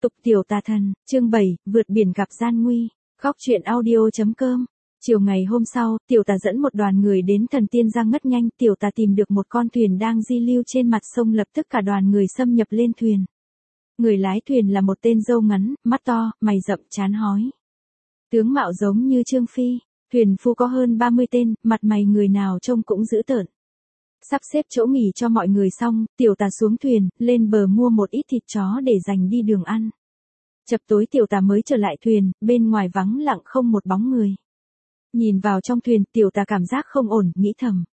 Tục tiểu tà thần, chương 7, vượt biển gặp gian nguy. Góc truyện audio.com. Chiều ngày hôm sau, tiểu tà dẫn một đoàn người đến Thần Tiên Giang ngất nhanh. Tiểu tà tìm được một con thuyền đang di lưu trên mặt sông, lập tức cả đoàn người xâm nhập lên thuyền. Người lái thuyền là một tên râu ngắn, mắt to, mày rậm, trán hói. Tướng mạo giống như Trương Phi. Thuyền phu có hơn 30 tên, mặt mày người nào trông cũng dữ tợn. Sắp xếp chỗ nghỉ cho mọi người xong, tiểu tà xuống thuyền, lên bờ mua một ít thịt chó để dành đi đường ăn. Chập tối tiểu tà mới trở lại thuyền, bên ngoài vắng lặng không một bóng người. Nhìn vào trong thuyền, tiểu tà cảm giác không ổn, nghĩ thầm.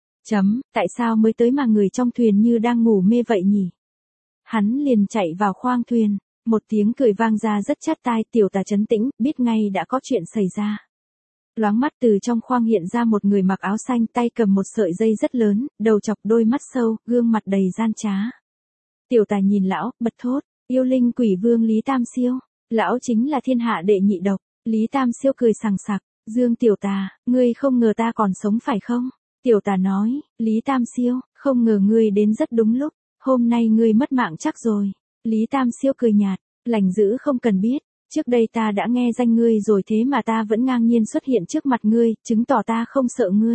Tại sao mới tới mà người trong thuyền như đang ngủ mê vậy nhỉ? Hắn liền chạy vào khoang thuyền, một tiếng cười vang ra rất chát tai. Tiểu tà trấn tĩnh, biết ngay đã có chuyện xảy ra. Loáng mắt từ trong khoang hiện ra một người mặc áo xanh, tay cầm một sợi dây rất lớn, đầu chọc, đôi mắt sâu, gương mặt đầy gian trá. Tiểu tà nhìn lão, bật thốt, yêu linh quỷ vương Lý Tam Siêu. Lão chính là thiên hạ đệ nhị độc. Lý Tam Siêu cười sằng sặc, Dương tiểu tà, ngươi không ngờ ta còn sống phải không? Tiểu tà nói, Lý Tam Siêu, không ngờ ngươi đến rất đúng lúc, hôm nay ngươi mất mạng chắc rồi. Lý Tam Siêu cười nhạt, lành dữ không cần biết. Trước đây ta đã nghe danh ngươi rồi, thế mà ta vẫn ngang nhiên xuất hiện trước mặt ngươi, chứng tỏ ta không sợ ngươi.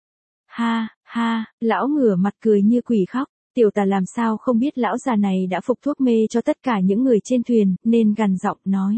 Ha, ha, lão ngửa mặt cười như quỷ khóc. Tiểu tà làm sao không biết lão già này đã phục thuốc mê cho tất cả những người trên thuyền, nên gằn giọng nói.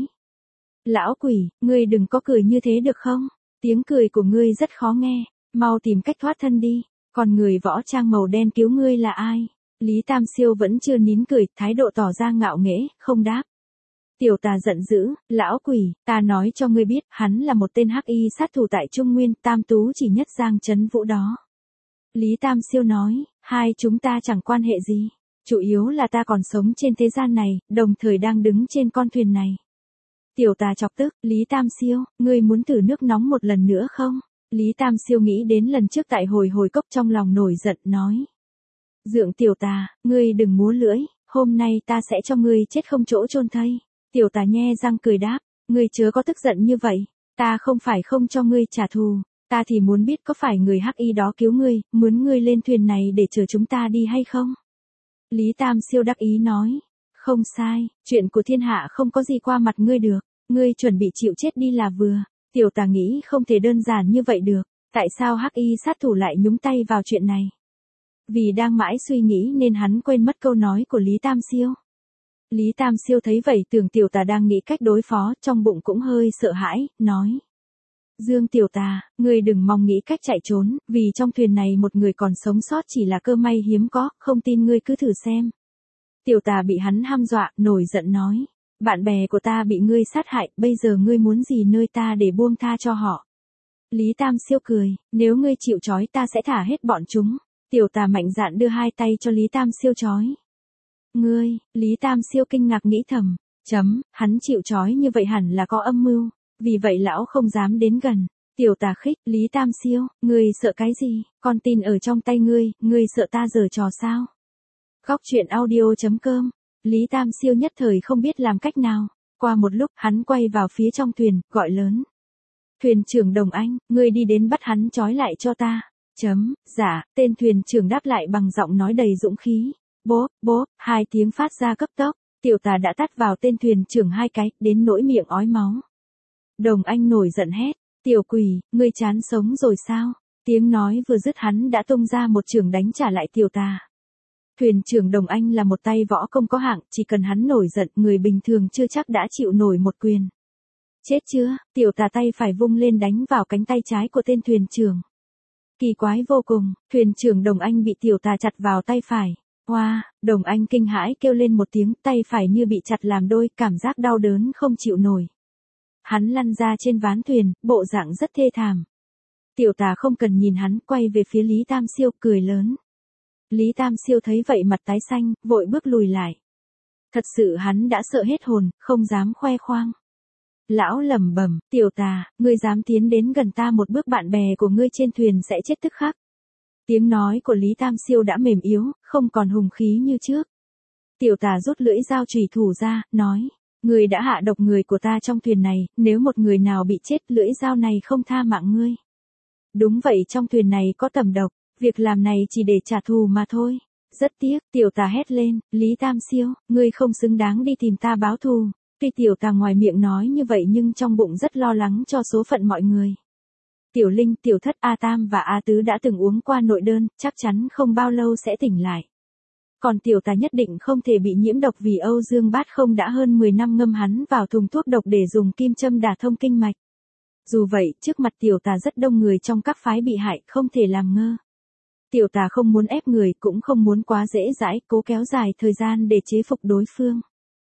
Lão quỷ, ngươi đừng có cười như thế được không? Tiếng cười của ngươi rất khó nghe, mau tìm cách thoát thân đi. Còn người võ trang màu đen cứu ngươi là ai? Lý Tam Siêu vẫn chưa nín cười, thái độ tỏ ra ngạo nghễ, không đáp. Tiểu tà giận dữ, lão quỷ, ta nói cho ngươi biết, hắn là một tên hắc y sát thủ tại Trung Nguyên, Tam Tú chỉ nhất Giang Trấn Vũ đó. Lý Tam Siêu nói, hai chúng ta chẳng quan hệ gì, chủ yếu là ta còn sống trên thế gian này, đồng thời đang đứng trên con thuyền này. Tiểu tà chọc tức, Lý Tam Siêu, ngươi muốn thử nước nóng một lần nữa không? Lý Tam Siêu nghĩ đến lần trước tại hồi cốc, trong lòng nổi giận, nói. Dượng tiểu tà, ngươi đừng múa lưỡi, hôm nay ta sẽ cho ngươi chết không chỗ chôn thây. Tiểu tà nhe răng cười đáp, ngươi chớ có tức giận như vậy, ta không phải không cho ngươi trả thù, ta thì muốn biết có phải người hắc y đó cứu ngươi, mướn ngươi lên thuyền này để chở chúng ta đi hay không? Lý Tam Siêu đắc ý nói, không sai, chuyện của thiên hạ không có gì qua mặt ngươi được, ngươi chuẩn bị chịu chết đi là vừa. Tiểu tà nghĩ không thể đơn giản như vậy được, tại sao hắc y sát thủ lại nhúng tay vào chuyện này? Vì đang mãi suy nghĩ nên hắn quên mất câu nói của Lý Tam Siêu. Lý Tam Siêu thấy vậy tưởng tiểu tà đang nghĩ cách đối phó, trong bụng cũng hơi sợ hãi, nói. Dương tiểu tà, ngươi đừng mong nghĩ cách chạy trốn, vì trong thuyền này một người còn sống sót chỉ là cơ may hiếm có, không tin ngươi cứ thử xem. Tiểu tà bị hắn hăm dọa, nổi giận nói. Bạn bè của ta bị ngươi sát hại, bây giờ ngươi muốn gì nơi ta để buông tha cho họ? Lý Tam Siêu cười, nếu ngươi chịu trói ta sẽ thả hết bọn chúng. Tiểu tà mạnh dạn đưa hai tay cho Lý Tam Siêu trói. Ngươi, Lý Tam Siêu kinh ngạc nghĩ thầm, hắn chịu trói như vậy hẳn là có âm mưu, vì vậy lão không dám đến gần. Tiểu tà khích, Lý Tam Siêu, ngươi sợ cái gì, con tin ở trong tay ngươi sợ ta giở trò sao? Góc truyện audio.com. Lý Tam Siêu nhất thời không biết làm cách nào, qua một lúc hắn quay vào phía trong thuyền, gọi lớn. Thuyền trưởng Đồng Anh, ngươi đi đến bắt hắn trói lại cho ta. Dạ, tên thuyền trưởng đáp lại bằng giọng nói đầy dũng khí. Bốp, hai tiếng phát ra cấp tốc, tiểu tà đã tát vào tên thuyền trưởng hai cái, đến nỗi miệng ói máu. Đồng Anh nổi giận hét, tiểu quỷ, ngươi chán sống rồi sao? Tiếng nói vừa dứt hắn đã tung ra một chưởng đánh trả lại tiểu tà. Thuyền trưởng Đồng Anh là một tay võ công có hạng, chỉ cần hắn nổi giận, người bình thường chưa chắc đã chịu nổi một quyền. Chết chưa, tiểu tà tay phải vung lên đánh vào cánh tay trái của tên thuyền trưởng. Kỳ quái vô cùng, thuyền trưởng Đồng Anh bị tiểu tà chặt vào tay phải. Hoa, Đồng Anh kinh hãi kêu lên một tiếng, tay phải như bị chặt làm đôi, cảm giác đau đớn không chịu nổi. Hắn lăn ra trên ván thuyền, bộ dạng rất thê thảm. Tiểu tà không cần nhìn hắn, quay về phía Lý Tam Siêu, cười lớn. Lý Tam Siêu thấy vậy mặt tái xanh, vội bước lùi lại. Thật sự hắn đã sợ hết hồn, không dám khoe khoang. Lão lẩm bẩm, tiểu tà, ngươi dám tiến đến gần ta một bước, bạn bè của ngươi trên thuyền sẽ chết tức khắc. Tiếng nói của Lý Tam Siêu đã mềm yếu, không còn hùng khí như trước. Tiểu tà rút lưỡi dao chùy thủ ra, nói, ngươi đã hạ độc người của ta trong thuyền này, nếu một người nào bị chết, lưỡi dao này không tha mạng ngươi. Đúng vậy, trong thuyền này có tầm độc, việc làm này chỉ để trả thù mà thôi. Rất tiếc, tiểu tà hét lên, Lý Tam Siêu, ngươi không xứng đáng đi tìm ta báo thù. Tuy tiểu tà ngoài miệng nói như vậy nhưng trong bụng rất lo lắng cho số phận mọi người. Tiểu Linh, Tiểu Thất, A Tam và A Tứ đã từng uống qua nội đơn, chắc chắn không bao lâu sẽ tỉnh lại. Còn tiểu tà nhất định không thể bị nhiễm độc vì Âu Dương Bát Không đã hơn 10 năm ngâm hắn vào thùng thuốc độc để dùng kim châm đả thông kinh mạch. Dù vậy, trước mặt tiểu tà rất đông người trong các phái bị hại, không thể làm ngơ. Tiểu tà không muốn ép người, cũng không muốn quá dễ dãi, cố kéo dài thời gian để chế phục đối phương.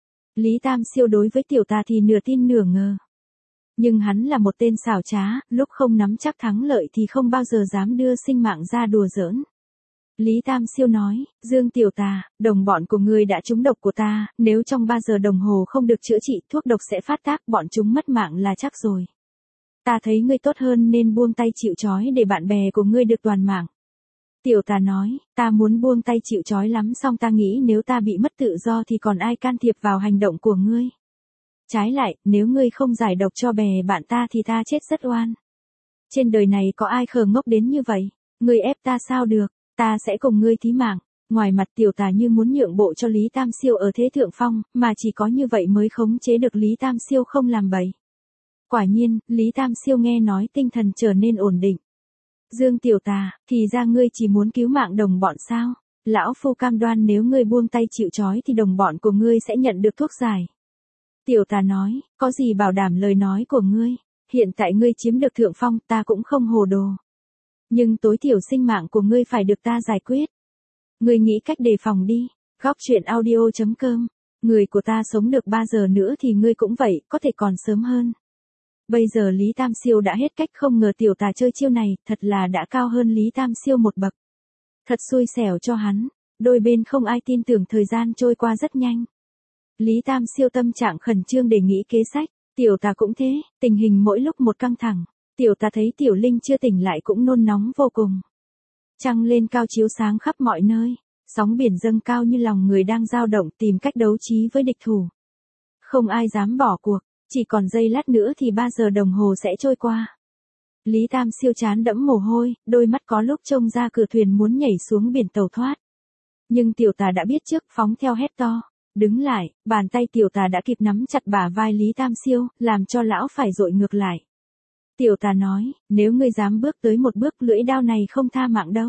Lý Tam Siêu đối với tiểu tà thì nửa tin nửa ngờ. Nhưng hắn là một tên xảo trá, lúc không nắm chắc thắng lợi thì không bao giờ dám đưa sinh mạng ra đùa giỡn. Lý Tam Siêu nói, Dương tiểu tà, đồng bọn của ngươi đã trúng độc của ta, nếu trong 3 giờ đồng hồ không được chữa trị, thuốc độc sẽ phát tác, bọn chúng mất mạng là chắc rồi. Ta thấy ngươi tốt hơn nên buông tay chịu trói để bạn bè của ngươi được toàn mạng. Tiểu tà nói, ta muốn buông tay chịu trói lắm, song ta nghĩ nếu ta bị mất tự do thì còn ai can thiệp vào hành động của ngươi. Trái lại, nếu ngươi không giải độc cho bè bạn ta thì ta chết rất oan. Trên đời này có ai khờ ngốc đến như vậy, ngươi ép ta sao được, ta sẽ cùng ngươi thí mạng. Ngoài mặt tiểu tà như muốn nhượng bộ cho Lý Tam Siêu ở thế thượng phong, mà chỉ có như vậy mới khống chế được Lý Tam Siêu không làm bậy. Quả nhiên, Lý Tam Siêu nghe nói tinh thần trở nên ổn định. Dương tiểu tà, thì ra ngươi chỉ muốn cứu mạng đồng bọn sao? Lão phu cam đoan nếu ngươi buông tay chịu trói thì đồng bọn của ngươi sẽ nhận được thuốc giải. Tiểu tà nói, có gì bảo đảm lời nói của ngươi, hiện tại ngươi chiếm được thượng phong, ta cũng không hồ đồ. Nhưng tối thiểu sinh mạng của ngươi phải được ta giải quyết. Ngươi nghĩ cách đề phòng đi. Góc truyện audio.com. Người của ta sống được 3 giờ nữa thì ngươi cũng vậy, có thể còn sớm hơn. Bây giờ Lý Tam Siêu đã hết cách, không ngờ tiểu tà chơi chiêu này, thật là đã cao hơn Lý Tam Siêu một bậc. Thật xui xẻo cho hắn, đôi bên không ai tin tưởng, thời gian trôi qua rất nhanh. Lý Tam Siêu tâm trạng khẩn trương để nghĩ kế sách, tiểu tà cũng thế, tình hình mỗi lúc một căng thẳng. Tiểu tà thấy Tiểu Linh chưa tỉnh lại cũng nôn nóng vô cùng. Trăng lên cao chiếu sáng khắp mọi nơi, sóng biển dâng cao như lòng người đang dao động tìm cách đấu trí với địch thủ. Không ai dám bỏ cuộc, chỉ còn giây lát nữa thì 3 giờ đồng hồ sẽ trôi qua. Lý Tam Siêu trán đẫm mồ hôi, đôi mắt có lúc trông ra cửa thuyền muốn nhảy xuống biển tẩu thoát. Nhưng tiểu tà đã biết trước, phóng theo hét to. Đứng lại, bàn tay tiểu tà đã kịp nắm chặt bả vai Lý Tam Siêu, làm cho lão phải dội ngược lại. Tiểu tà nói, nếu ngươi dám bước tới một bước, lưỡi đao này không tha mạng đâu.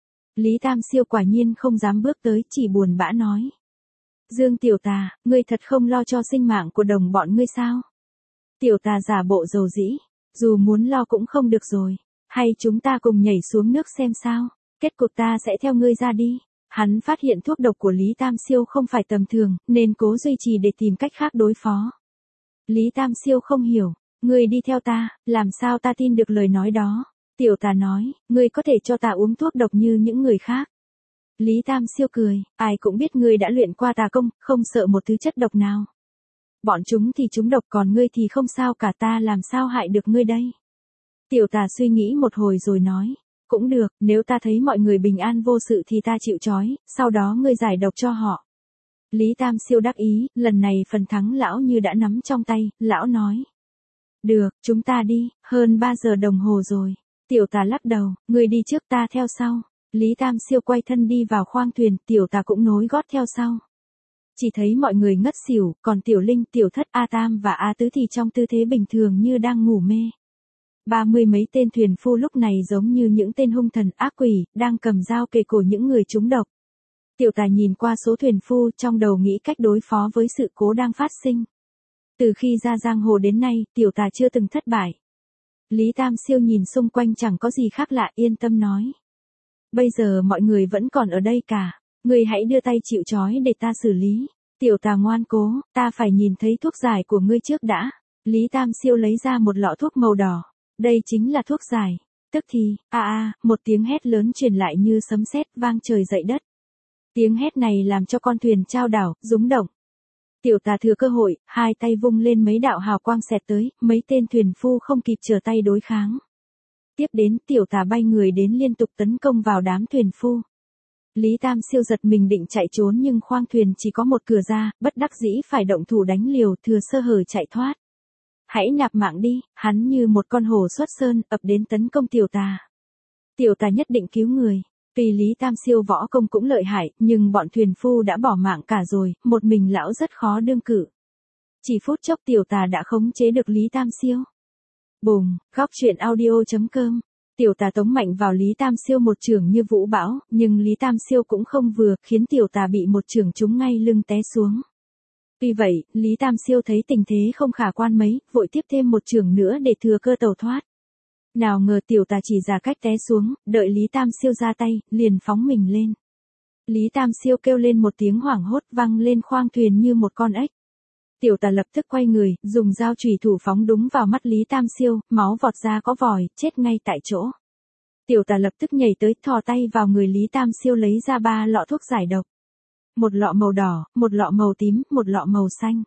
Lý Tam Siêu quả nhiên không dám bước tới, chỉ buồn bã nói. Dương tiểu tà, ngươi thật không lo cho sinh mạng của đồng bọn ngươi sao? Tiểu tà giả bộ dầu dĩ, dù muốn lo cũng không được rồi. Hay chúng ta cùng nhảy xuống nước xem sao, kết cục ta sẽ theo ngươi ra đi. Hắn phát hiện thuốc độc của Lý Tam Siêu không phải tầm thường, nên cố duy trì để tìm cách khác đối phó. Lý Tam Siêu không hiểu, ngươi đi theo ta, làm sao ta tin được lời nói đó? Tiểu tà nói, ngươi có thể cho ta uống thuốc độc như những người khác. Lý Tam Siêu cười, ai cũng biết ngươi đã luyện qua tà công, không sợ một thứ chất độc nào. Bọn chúng thì chúng độc, còn ngươi thì không sao cả, ta làm sao hại được ngươi đây? Tiểu tà suy nghĩ một hồi rồi nói, cũng được, nếu ta thấy mọi người bình an vô sự thì ta chịu trói, sau đó ngươi giải độc cho họ. Lý Tam Siêu đắc ý, lần này phần thắng lão như đã nắm trong tay, lão nói. Được, chúng ta đi, hơn 3 giờ đồng hồ rồi. Tiểu tà lắc đầu, ngươi đi trước ta theo sau. Lý Tam Siêu quay thân đi vào khoang thuyền, tiểu tà cũng nối gót theo sau. Chỉ thấy mọi người ngất xỉu, còn Tiểu Linh, Tiểu Thất, A Tam và A Tứ thì trong tư thế bình thường như đang ngủ mê. 30 mấy tên thuyền phu lúc này giống như những tên hung thần ác quỷ, đang cầm dao kề cổ những người trúng độc. Tiểu tà nhìn qua số thuyền phu, trong đầu nghĩ cách đối phó với sự cố đang phát sinh. Từ khi ra giang hồ đến nay, tiểu tà chưa từng thất bại. Lý Tam Siêu nhìn xung quanh chẳng có gì khác lạ, yên tâm nói. Bây giờ mọi người vẫn còn ở đây cả, ngươi hãy đưa tay chịu trói để ta xử lý. Tiểu tà ngoan cố, ta phải nhìn thấy thuốc giải của ngươi trước đã. Lý Tam Siêu lấy ra một lọ thuốc màu đỏ. Đây chính là thuốc giải. Tức thì, một tiếng hét lớn truyền lại như sấm sét vang trời dậy đất. Tiếng hét này làm cho con thuyền chao đảo, rúng động. Tiểu tà thừa cơ hội, hai tay vung lên mấy đạo hào quang xẹt tới, mấy tên thuyền phu không kịp trở tay đối kháng. Tiếp đến, tiểu tà bay người đến liên tục tấn công vào đám thuyền phu. Lý Tam Siêu giật mình định chạy trốn nhưng khoang thuyền chỉ có một cửa ra, bất đắc dĩ phải động thủ đánh liều, thừa sơ hở chạy thoát. Hãy nạp mạng đi, hắn như một con hổ xuất sơn, ập đến tấn công tiểu tà. Tiểu tà nhất định cứu người. Tuy Lý Tam Siêu võ công cũng lợi hại, nhưng bọn thuyền phu đã bỏ mạng cả rồi, một mình lão rất khó đương cự. Chỉ phút chốc tiểu tà đã khống chế được Lý Tam Siêu. Bùng, góc truyện audio.com. Tiểu tà tống mạnh vào Lý Tam Siêu một chưởng như vũ bão, nhưng Lý Tam Siêu cũng không vừa, khiến tiểu tà bị một chưởng trúng ngay lưng té xuống. Tuy vậy, Lý Tam Siêu thấy tình thế không khả quan mấy, vội tiếp thêm một chưởng nữa để thừa cơ tẩu thoát. Nào ngờ tiểu tà chỉ ra cách té xuống, đợi Lý Tam Siêu ra tay, liền phóng mình lên. Lý Tam Siêu kêu lên một tiếng hoảng hốt văng lên khoang thuyền như một con ếch. Tiểu tà lập tức quay người, dùng dao chùy thủ phóng đúng vào mắt Lý Tam Siêu, máu vọt ra có vòi, chết ngay tại chỗ. Tiểu tà lập tức nhảy tới, thò tay vào người Lý Tam Siêu lấy ra 3 lọ thuốc giải độc. Một lọ màu đỏ, một lọ màu tím, một lọ màu xanh.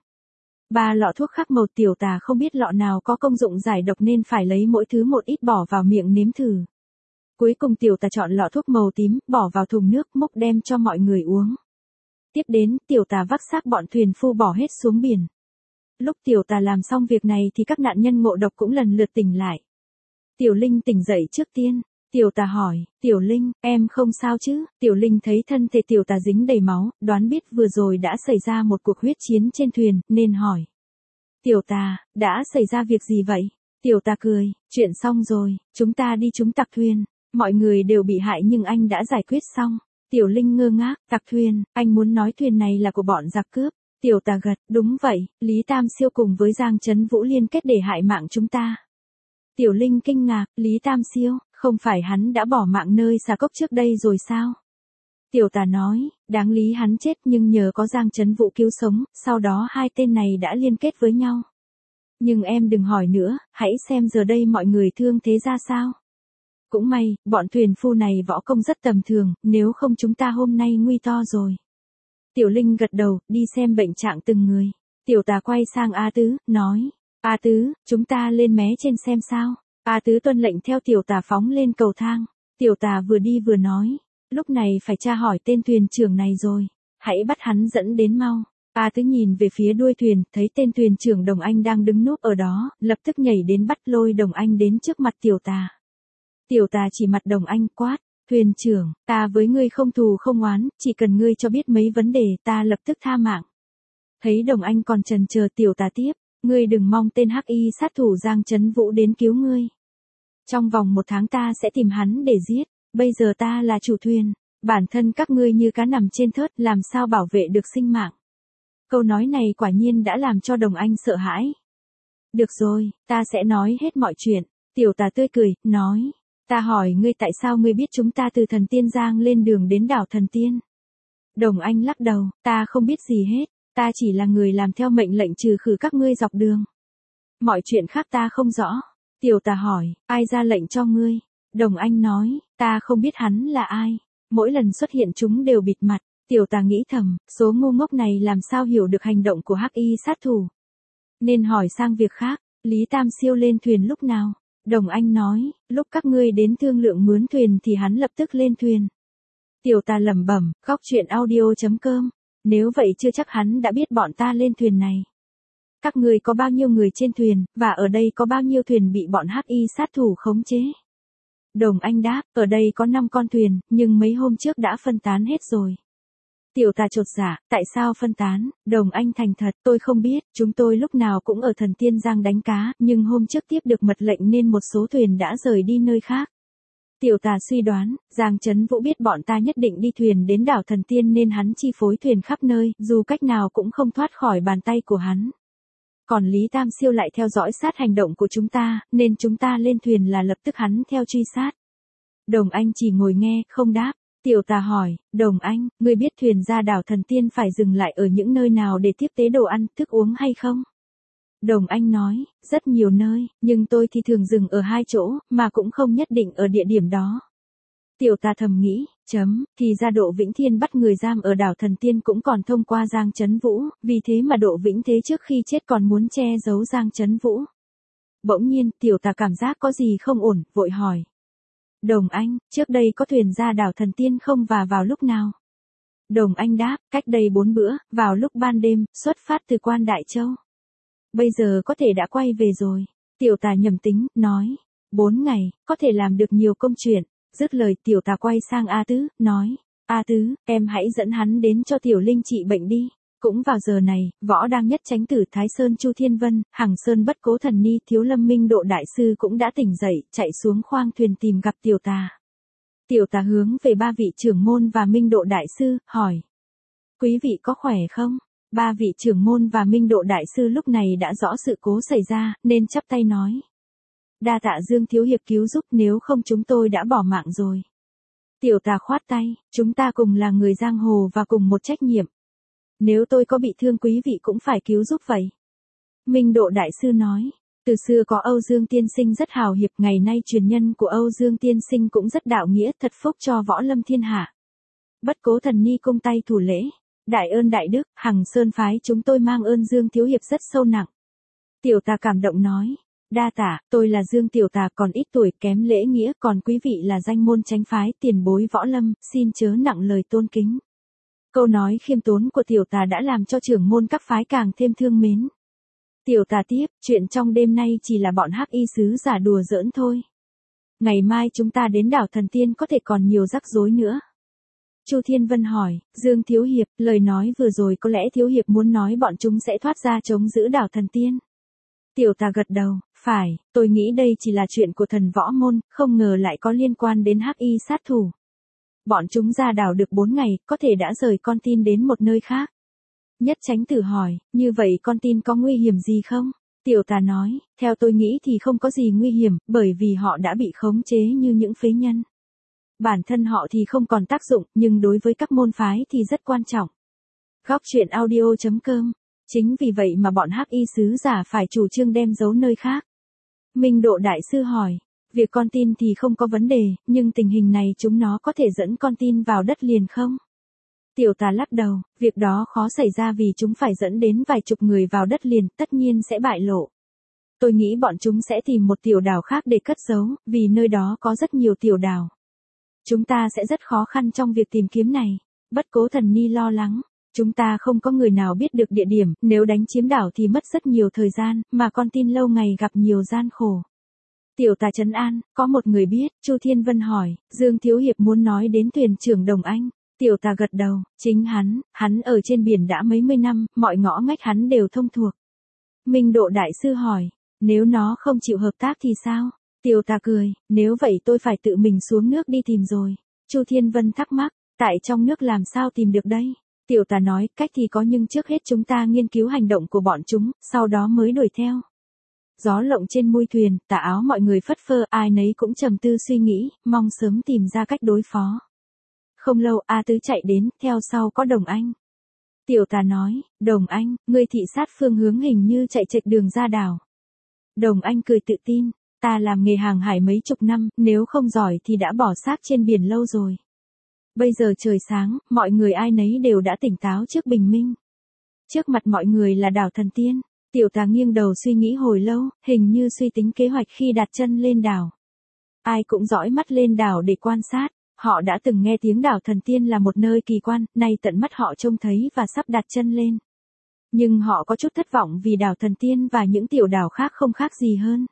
3 lọ thuốc khác màu, tiểu tà không biết lọ nào có công dụng giải độc nên phải lấy mỗi thứ một ít bỏ vào miệng nếm thử. Cuối cùng tiểu tà chọn lọ thuốc màu tím, bỏ vào thùng nước, múc đem cho mọi người uống. Tiếp đến, tiểu tà vác xác bọn thuyền phu bỏ hết xuống biển. Lúc tiểu tà làm xong việc này thì các nạn nhân ngộ độc cũng lần lượt tỉnh lại. Tiểu Linh tỉnh dậy trước tiên. Tiểu tà hỏi, Tiểu Linh, em không sao chứ? Tiểu Linh thấy thân thể tiểu tà dính đầy máu, đoán biết vừa rồi đã xảy ra một cuộc huyết chiến trên thuyền, nên hỏi. Tiểu tà, đã xảy ra việc gì vậy? Tiểu tà cười, chuyện xong rồi, chúng ta đi trúng tặc thuyền. Mọi người đều bị hại nhưng anh đã giải quyết xong. Tiểu Linh ngơ ngác, tặc thuyền, anh muốn nói thuyền này là của bọn giặc cướp. Tiểu tà gật, đúng vậy, Lý Tam Siêu cùng với Giang Trấn Vũ liên kết để hại mạng chúng ta. Tiểu Linh kinh ngạc, Lý Tam Siêu, không phải hắn đã bỏ mạng nơi xà cốc trước đây rồi sao? Tiểu tà nói, đáng lý hắn chết nhưng nhờ có Giang Trấn Vũ cứu sống, sau đó hai tên này đã liên kết với nhau. Nhưng em đừng hỏi nữa, hãy xem giờ đây mọi người thương thế ra sao. Cũng may, bọn thuyền phu này võ công rất tầm thường, nếu không chúng ta hôm nay nguy to rồi. Tiểu Linh gật đầu, đi xem bệnh trạng từng người. Tiểu tà quay sang A Tứ, nói, A Tứ, chúng ta lên mé trên xem sao. A Tứ tuân lệnh theo tiểu tà phóng lên cầu thang. Tiểu tà vừa đi vừa nói, lúc này phải tra hỏi tên thuyền trưởng này rồi. Hãy bắt hắn dẫn đến mau. A Tứ nhìn về phía đuôi thuyền, thấy tên thuyền trưởng Đồng Anh đang đứng núp ở đó, lập tức nhảy đến bắt lôi Đồng Anh đến trước mặt tiểu tà. Tiểu tà chỉ mặt Đồng Anh quát, thuyền trưởng, ta với ngươi không thù không oán, chỉ cần ngươi cho biết mấy vấn đề ta lập tức tha mạng. Thấy Đồng Anh còn chần chờ, tiểu tà tiếp, ngươi đừng mong tên hắc y sát thủ Giang Trấn Vũ đến cứu ngươi. Trong vòng 1 tháng ta sẽ tìm hắn để giết, bây giờ ta là chủ thuyền, bản thân các ngươi như cá nằm trên thớt làm sao bảo vệ được sinh mạng. Câu nói này quả nhiên đã làm cho Đồng Anh sợ hãi. Được rồi, ta sẽ nói hết mọi chuyện. Tiểu tà tươi cười, nói, ta hỏi ngươi tại sao ngươi biết chúng ta từ Thần Tiên Giang lên đường đến đảo Thần Tiên. Đồng Anh lắc đầu, ta không biết gì hết, ta chỉ là người làm theo mệnh lệnh trừ khử các ngươi dọc đường. Mọi chuyện khác ta không rõ. Tiểu tà hỏi, ai ra lệnh cho ngươi? Đồng Anh nói, ta không biết hắn là ai. Mỗi lần xuất hiện chúng đều bịt mặt. Tiểu tà nghĩ thầm, số ngu ngốc này làm sao hiểu được hành động của hắc y sát thủ. Nên hỏi sang việc khác, Lý Tam Siêu lên thuyền lúc nào? Đồng Anh nói, lúc các ngươi đến thương lượng mướn thuyền thì hắn lập tức lên thuyền. Tiểu tà lẩm bẩm, góc truyện audio.com. Nếu vậy chưa chắc hắn đã biết bọn ta lên thuyền này. Các ngươi có bao nhiêu người trên thuyền, và ở đây có bao nhiêu thuyền bị bọn hắc y sát thủ khống chế? Đồng Anh đáp, ở đây có 5 con thuyền, nhưng mấy hôm trước đã phân tán hết rồi. Tiểu tà chột dạ, tại sao phân tán? Đồng Anh thành thật, tôi không biết, chúng tôi lúc nào cũng ở Thần Tiên Giang đánh cá, nhưng hôm trước tiếp được mật lệnh nên một số thuyền đã rời đi nơi khác. Tiểu tà suy đoán, Giang Trấn Vũ biết bọn ta nhất định đi thuyền đến đảo Thần Tiên nên hắn chi phối thuyền khắp nơi, dù cách nào cũng không thoát khỏi bàn tay của hắn. Còn Lý Tam Siêu lại theo dõi sát hành động của chúng ta, nên chúng ta lên thuyền là lập tức hắn theo truy sát. Đồng Anh chỉ ngồi nghe, không đáp. Tiểu tà hỏi, Đồng Anh, ngươi biết thuyền ra đảo Thần Tiên phải dừng lại ở những nơi nào để tiếp tế đồ ăn, thức uống hay không? Đồng Anh nói, rất nhiều nơi, nhưng tôi thì thường dừng ở 2 chỗ, mà cũng không nhất định ở địa điểm đó. Tiểu tà thầm nghĩ, thì ra Độ Vĩnh Thiên bắt người giam ở đảo Thần Tiên cũng còn thông qua Giang Trấn Vũ, vì thế mà Độ Vĩnh Thế trước khi chết còn muốn che giấu Giang Trấn Vũ. Bỗng nhiên, tiểu tà cảm giác có gì không ổn, vội hỏi. Đồng Anh, trước đây có thuyền ra đảo Thần Tiên không và vào lúc nào? Đồng Anh đáp, cách đây 4 bữa, vào lúc ban đêm, xuất phát từ Quan Đại Châu. Bây giờ có thể đã quay về rồi. Tiểu tà nhầm tính, nói, 4 ngày, có thể làm được nhiều công chuyện. Dứt lời tiểu tà quay sang A Tứ, nói, A Tứ, em hãy dẫn hắn đến cho tiểu linh trị bệnh đi. Cũng vào giờ này, võ đang nhất chánh tử Thái Sơn Chu Thiên Vân, Hằng Sơn Bất Cố Thần Ni Thiếu Lâm Minh Độ Đại Sư cũng đã tỉnh dậy, chạy xuống khoang thuyền tìm gặp tiểu tà. Tiểu tà hướng về ba vị trưởng môn và Minh Độ Đại Sư, hỏi. Quý vị có khỏe không? Ba vị trưởng môn và Minh Độ Đại Sư lúc này đã rõ sự cố xảy ra, nên chắp tay nói. Đa tạ Dương Thiếu Hiệp cứu giúp, nếu không chúng tôi đã bỏ mạng rồi. Tiểu tà khoát tay, chúng ta cùng là người giang hồ và cùng một trách nhiệm. Nếu tôi có bị thương quý vị cũng phải cứu giúp vậy. Minh Độ Đại Sư nói, từ xưa có Âu Dương Tiên Sinh rất hào hiệp, ngày nay truyền nhân của Âu Dương Tiên Sinh cũng rất đạo nghĩa, thật phúc cho võ lâm thiên hạ. Bất Cố Thần Ni cung tay thủ lễ, đại ơn đại đức, Hằng Sơn phái chúng tôi mang ơn Dương Thiếu Hiệp rất sâu nặng. Tiểu tà cảm động nói, đa tạ, tôi là Dương tiểu tà còn ít tuổi kém lễ nghĩa, còn quý vị là danh môn chánh phái tiền bối võ lâm, xin chớ nặng lời tôn kính. Câu nói khiêm tốn của tiểu tà đã làm cho trưởng môn các phái càng thêm thương mến. Tiểu tà tiếp, chuyện trong đêm nay chỉ là bọn hắc y sứ giả đùa giỡn thôi. Ngày mai chúng ta đến đảo Thần Tiên có thể còn nhiều rắc rối nữa. Chu Thiên Vân hỏi, Dương Thiếu Hiệp, lời nói vừa rồi có lẽ Thiếu Hiệp muốn nói bọn chúng sẽ thoát ra chống giữ đảo Thần Tiên. Tiểu tà gật đầu, phải, tôi nghĩ đây chỉ là chuyện của thần võ môn, không ngờ lại có liên quan đến hắc y sát thủ. Bọn chúng ra đảo được 4 ngày, có thể đã rời con tin đến một nơi khác. Nhất Chánh Tử hỏi, như vậy con tin có nguy hiểm gì không? Tiểu tà nói, theo tôi nghĩ thì không có gì nguy hiểm, bởi vì họ đã bị khống chế như những phế nhân. Bản thân họ thì không còn tác dụng, nhưng đối với các môn phái thì rất quan trọng. Góc truyện audio.com. Chính vì vậy mà bọn hắc y sứ giả phải chủ trương đem giấu nơi khác. Minh Độ Đại Sư hỏi, việc con tin thì không có vấn đề, nhưng tình hình này chúng nó có thể dẫn con tin vào đất liền không? Tiểu tà lắc đầu, việc đó khó xảy ra vì chúng phải dẫn đến vài chục người vào đất liền, tất nhiên sẽ bại lộ. Tôi nghĩ bọn chúng sẽ tìm một tiểu đảo khác để cất giấu, vì nơi đó có rất nhiều tiểu đảo. Chúng ta sẽ rất khó khăn trong việc tìm kiếm này. Bất Cố Thần Ni lo lắng. Chúng ta không có người nào biết được địa điểm, nếu đánh chiếm đảo thì mất rất nhiều thời gian, mà con tin lâu ngày gặp nhiều gian khổ. Tiểu tà trấn an, có một người biết, Chu Thiên Vân hỏi, Dương Thiếu Hiệp muốn nói đến thuyền trưởng Đồng Anh. Tiểu tà gật đầu, chính hắn ở trên biển đã mấy mươi năm, mọi ngõ ngách hắn đều thông thuộc. Minh Độ Đại Sư hỏi, nếu nó không chịu hợp tác thì sao? Tiểu tà cười, nếu vậy tôi phải tự mình xuống nước đi tìm rồi. Chu Thiên Vân thắc mắc, tại trong nước làm sao tìm được đây? Tiểu tà nói, cách thì có nhưng trước hết chúng ta nghiên cứu hành động của bọn chúng, sau đó mới đuổi theo. Gió lộng trên mui thuyền, tà áo mọi người phất phơ, ai nấy cũng trầm tư suy nghĩ, mong sớm tìm ra cách đối phó. Không lâu A Tứ chạy đến, theo sau có Đồng Anh. Tiểu tà nói, Đồng Anh, ngươi thị sát phương hướng hình như chạy chệch đường ra đảo. Đồng Anh cười tự tin, ta làm nghề hàng hải mấy chục năm, nếu không giỏi thì đã bỏ xác trên biển lâu rồi. Bây giờ trời sáng, mọi người ai nấy đều đã tỉnh táo trước bình minh. Trước mặt mọi người là đảo Thần Tiên. Tiểu tà nghiêng đầu suy nghĩ hồi lâu, hình như suy tính kế hoạch khi đặt chân lên đảo. Ai cũng dõi mắt lên đảo để quan sát. Họ đã từng nghe tiếng đảo Thần Tiên là một nơi kỳ quan, nay tận mắt họ trông thấy và sắp đặt chân lên. Nhưng họ có chút thất vọng vì đảo Thần Tiên và những tiểu đảo khác không khác gì hơn.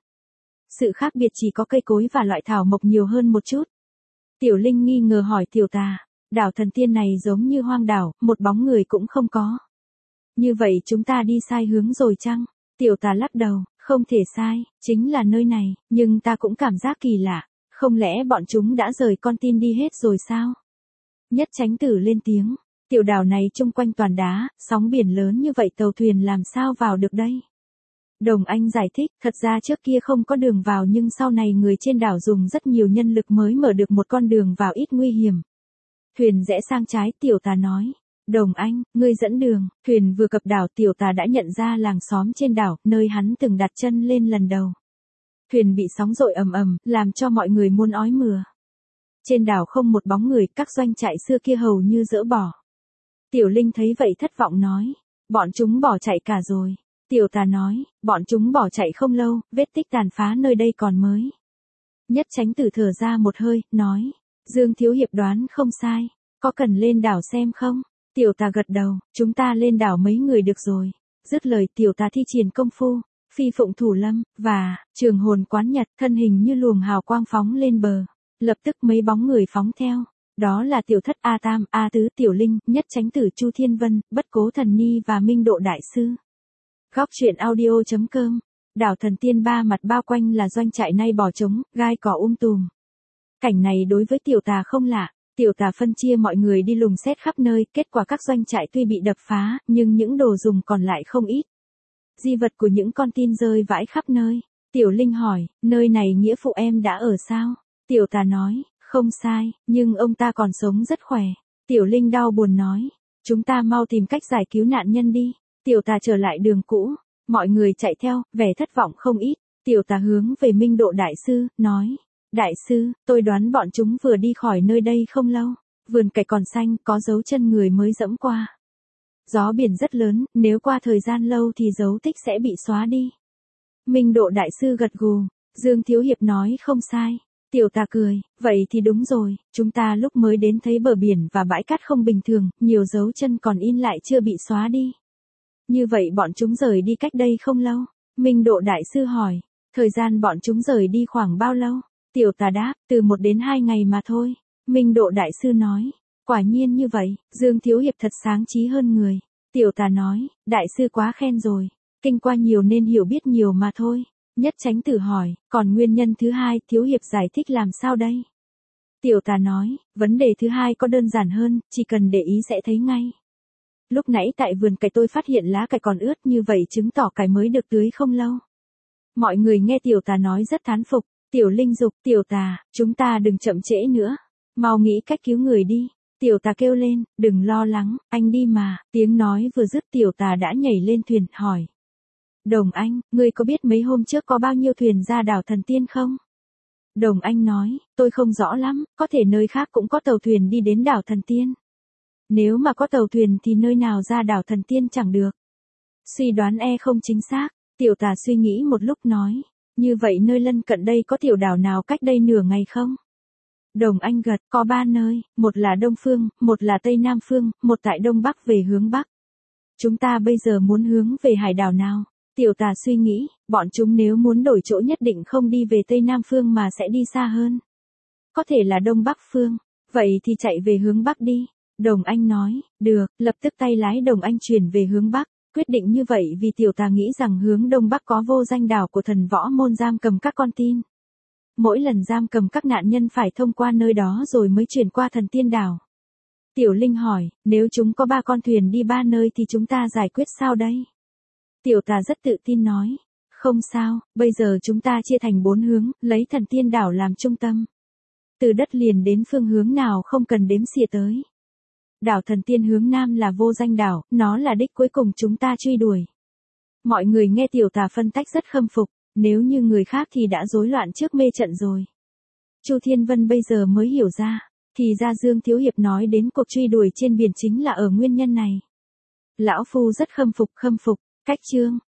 Sự khác biệt chỉ có cây cối và loại thảo mộc nhiều hơn một chút. Tiểu Linh nghi ngờ hỏi tiểu tà, đảo Thần Tiên này giống như hoang đảo, một bóng người cũng không có. Như vậy chúng ta đi sai hướng rồi chăng? Tiểu tà lắc đầu, không thể sai, chính là nơi này, nhưng ta cũng cảm giác kỳ lạ, không lẽ bọn chúng đã rời con tin đi hết rồi sao? Nhất Chánh Tử lên tiếng, tiểu đảo này chung quanh toàn đá, sóng biển lớn như vậy tàu thuyền làm sao vào được đây? Đồng Anh giải thích, thật ra trước kia không có đường vào nhưng sau này người trên đảo dùng rất nhiều nhân lực mới mở được một con đường vào ít nguy hiểm. Thuyền rẽ sang trái, tiểu tà nói. Đồng Anh, ngươi dẫn đường. Thuyền vừa cập đảo, tiểu tà đã nhận ra làng xóm trên đảo, nơi hắn từng đặt chân lên lần đầu. Thuyền bị sóng dội ầm ầm, làm cho mọi người muốn ói mửa. Trên đảo không một bóng người, các doanh trại xưa kia hầu như dỡ bỏ. Tiểu Linh thấy vậy thất vọng nói, bọn chúng bỏ chạy cả rồi. Tiểu tà nói, bọn chúng bỏ chạy không lâu, vết tích tàn phá nơi đây còn mới. Nhất Chánh Tử thở ra một hơi, nói, Dương Thiếu Hiệp đoán không sai, có cần lên đảo xem không? Tiểu tà gật đầu, chúng ta lên đảo mấy người được rồi. Dứt lời tiểu tà thi triển công phu, phi phụng thủ lâm, và trường hồn quán nhật, thân hình như luồng hào quang phóng lên bờ. Lập tức mấy bóng người phóng theo. Đó là Tiểu Thất, A Tam, A Tứ, Tiểu Linh, Nhất Chánh Tử, Chu Thiên Vân, Bất Cố Thần Ni và Minh Độ Đại Sư. Góc truyện audio.com. Đảo Thần Tiên ba mặt bao quanh là doanh trại nay bỏ trống, gai cỏ tùm. Cảnh này đối với Tiểu Tà không lạ. Tiểu Tà phân chia mọi người đi lùng xét khắp nơi, kết quả các doanh trại tuy bị đập phá, nhưng những đồ dùng còn lại không ít. Di vật của những con tin rơi vãi khắp nơi. Tiểu Linh hỏi, nơi này nghĩa phụ em đã ở sao? Tiểu Tà nói, không sai, nhưng ông ta còn sống rất khỏe. Tiểu Linh đau buồn nói, chúng ta mau tìm cách giải cứu nạn nhân đi. Tiểu Tà trở lại đường cũ, mọi người chạy theo, vẻ thất vọng không ít. Tiểu Tà hướng về Minh Độ Đại Sư, nói, Đại Sư, tôi đoán bọn chúng vừa đi khỏi nơi đây không lâu. Vườn cải còn xanh, có dấu chân người mới dẫm qua. Gió biển rất lớn, nếu qua thời gian lâu thì dấu tích sẽ bị xóa đi. Minh Độ Đại Sư gật gù, Dương Thiếu Hiệp nói không sai. Tiểu Tà cười, vậy thì đúng rồi, chúng ta lúc mới đến thấy bờ biển và bãi cát không bình thường, nhiều dấu chân còn in lại chưa bị xóa đi. Như vậy bọn chúng rời đi cách đây không lâu. Minh Độ Đại Sư hỏi, thời gian bọn chúng rời đi khoảng bao lâu? Tiểu Tà đáp, từ 1 đến 2 ngày mà thôi. Minh Độ Đại Sư nói, quả nhiên như vậy, Dương Thiếu Hiệp thật sáng trí hơn người. Tiểu Tà nói, Đại Sư quá khen rồi, kinh qua nhiều nên hiểu biết nhiều mà thôi. Nhất Chánh Tử hỏi, còn nguyên nhân thứ hai, Thiếu Hiệp giải thích làm sao đây? Tiểu Tà nói, vấn đề thứ hai có đơn giản hơn, chỉ cần để ý sẽ thấy ngay. Lúc nãy tại vườn cải tôi phát hiện lá cải còn ướt, như vậy chứng tỏ cải mới được tưới không lâu. Mọi người nghe Tiểu Tà nói rất thán phục. Tiểu Linh dục, Tiểu Tà, chúng ta đừng chậm trễ nữa. Mau nghĩ cách cứu người đi. Tiểu Tà kêu lên, đừng lo lắng, anh đi mà. Tiếng nói vừa dứt Tiểu Tà đã nhảy lên thuyền, hỏi. Đồng Anh, ngươi có biết mấy hôm trước có bao nhiêu thuyền ra đảo Thần Tiên không? Đồng Anh nói, tôi không rõ lắm, có thể nơi khác cũng có tàu thuyền đi đến đảo Thần Tiên. Nếu mà có tàu thuyền thì nơi nào ra đảo Thần Tiên chẳng được. Suy đoán không chính xác. Tiểu Tà suy nghĩ một lúc nói. Như vậy nơi lân cận đây có tiểu đảo nào cách đây nửa ngày không? Đồng Anh gật, có 3 nơi, một là Đông Phương, một là Tây Nam Phương, một tại Đông Bắc về hướng Bắc. Chúng ta bây giờ muốn hướng về hải đảo nào? Tiểu Tà suy nghĩ, bọn chúng nếu muốn đổi chỗ nhất định không đi về Tây Nam Phương mà sẽ đi xa hơn. Có thể là Đông Bắc Phương, vậy thì chạy về hướng Bắc đi. Đồng Anh nói, được, lập tức tay lái Đồng Anh chuyển về hướng Bắc. Quyết định như vậy vì Tiểu Tà nghĩ rằng hướng Đông Bắc có vô danh đảo của thần võ môn giam cầm các con tin. Mỗi lần giam cầm các nạn nhân phải thông qua nơi đó rồi mới chuyển qua Thần Tiên đảo. Tiểu Linh hỏi, nếu chúng có 3 con thuyền đi 3 nơi thì chúng ta giải quyết sao đây? Tiểu Tà rất tự tin nói, không sao, bây giờ chúng ta chia thành 4 hướng, lấy Thần Tiên đảo làm trung tâm. Từ đất liền đến phương hướng nào không cần đếm xỉa tới. Đảo Thần Tiên hướng Nam là vô danh đảo, nó là đích cuối cùng chúng ta truy đuổi. Mọi người nghe Tiểu Tà phân tách rất khâm phục, nếu như người khác thì đã rối loạn trước mê trận rồi. Chu Thiên Vân bây giờ mới hiểu ra, thì ra Dương Thiếu Hiệp nói đến cuộc truy đuổi trên biển chính là ở nguyên nhân này. Lão Phu rất khâm phục, cách chương.